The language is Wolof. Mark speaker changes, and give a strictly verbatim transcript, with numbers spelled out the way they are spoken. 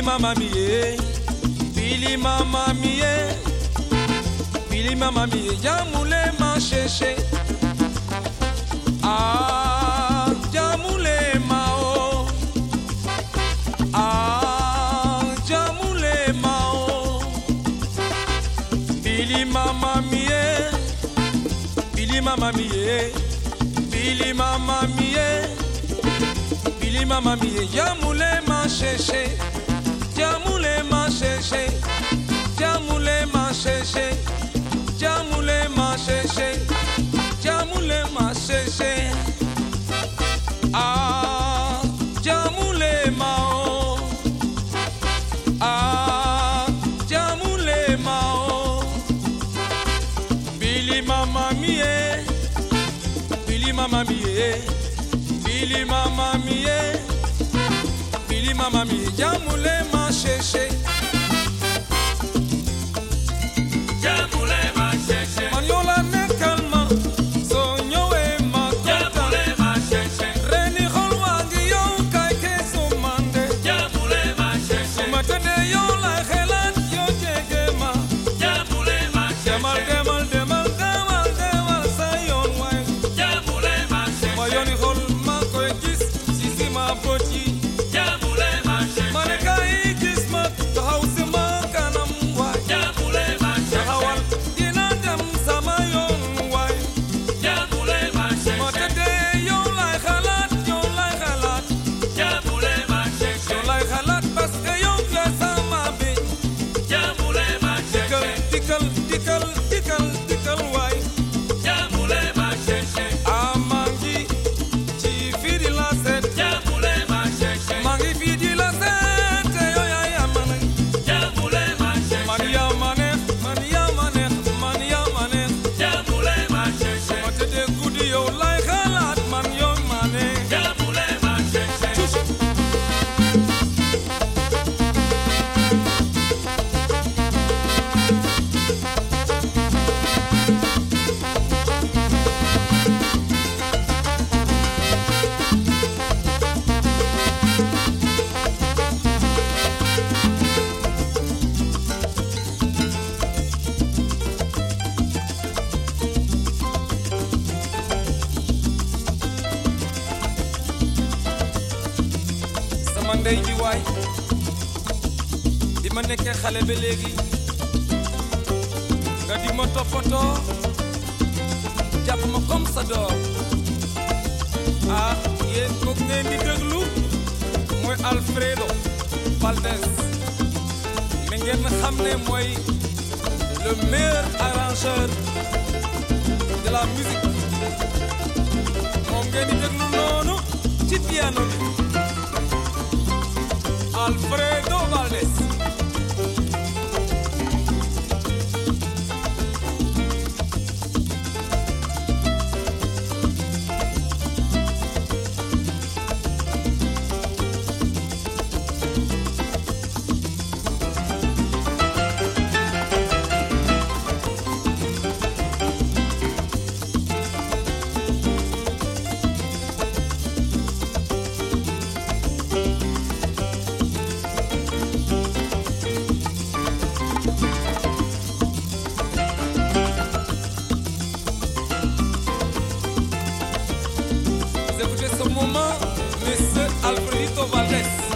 Speaker 1: mama mie, Billy mama mie, Billy mama mie, jamule ma chercher. Ah, jamule ma o, ah, jamule ma o. Billy mama mie, Billy mama mie, Billy mama mie, Billy mama mie, jamule ma chercher. Jamule ma chercher, jamule ma chercher, jamule ma chercher, jamule ma chercher. Ah, jamule ma o, ah, jamule ma o. Billy mama mie, Billy mama mie, Billy mama mie. Billy mama mie, jamule ma chercher.
Speaker 2: Jamule ma chercher.
Speaker 1: Maniola ne calma, sonyo e ma
Speaker 2: Jamule ma chercher.
Speaker 1: Reni holwangi yo kai ke sumande.
Speaker 2: Jamule ma chercher.
Speaker 1: Matane yo la helan yo jegema.
Speaker 2: Jamule ma
Speaker 1: Demal
Speaker 2: chercher.
Speaker 1: demal demal demal demal sayon wai.
Speaker 2: Jamule ma chercher.
Speaker 1: Mayoni hol ma koy gis sisi ma boti.
Speaker 2: Jamule ma chercher.
Speaker 1: Mane kai gis ma house ma kanam wai.
Speaker 2: Jamule ma
Speaker 1: Hawal
Speaker 2: chercher.
Speaker 1: dina dem sama yon wai.
Speaker 2: Jamule ma chercher.
Speaker 1: Matade yo la halat yo la halat.
Speaker 2: Jamule ma
Speaker 1: Yo
Speaker 2: chercher.
Speaker 1: la halat parce que yo la sama bi.
Speaker 2: Jamule ma chercher.
Speaker 1: Tikal tikal tikal tikal wai.
Speaker 2: Jamule ma chercher.
Speaker 1: Amangi ci fidi la set.
Speaker 2: Jamule ma chercher.
Speaker 1: Mangi fidi la set yo ya ya man.
Speaker 2: Jamule ma chercher.
Speaker 1: Mania mane mania mane mania mane.
Speaker 2: Jamule ma chercher.
Speaker 1: Matade gudi yo la halat man yo mane.
Speaker 2: Jamule ma chercher.
Speaker 1: Sama ndey ji waay di ma nekkee xale ba léegi nga di ma toppatoo jàpp ma comme sa doom ah yéen kooku ngeen di déglu mooy Alfredo Valdez mi ngeen xam ne mooy le meilleur arrangeur de la musique moom ngeen di déglu noonu ci piano bi Alfredo Valdez. Vous écoutez ce moment, monsieur Alfredito Valdez.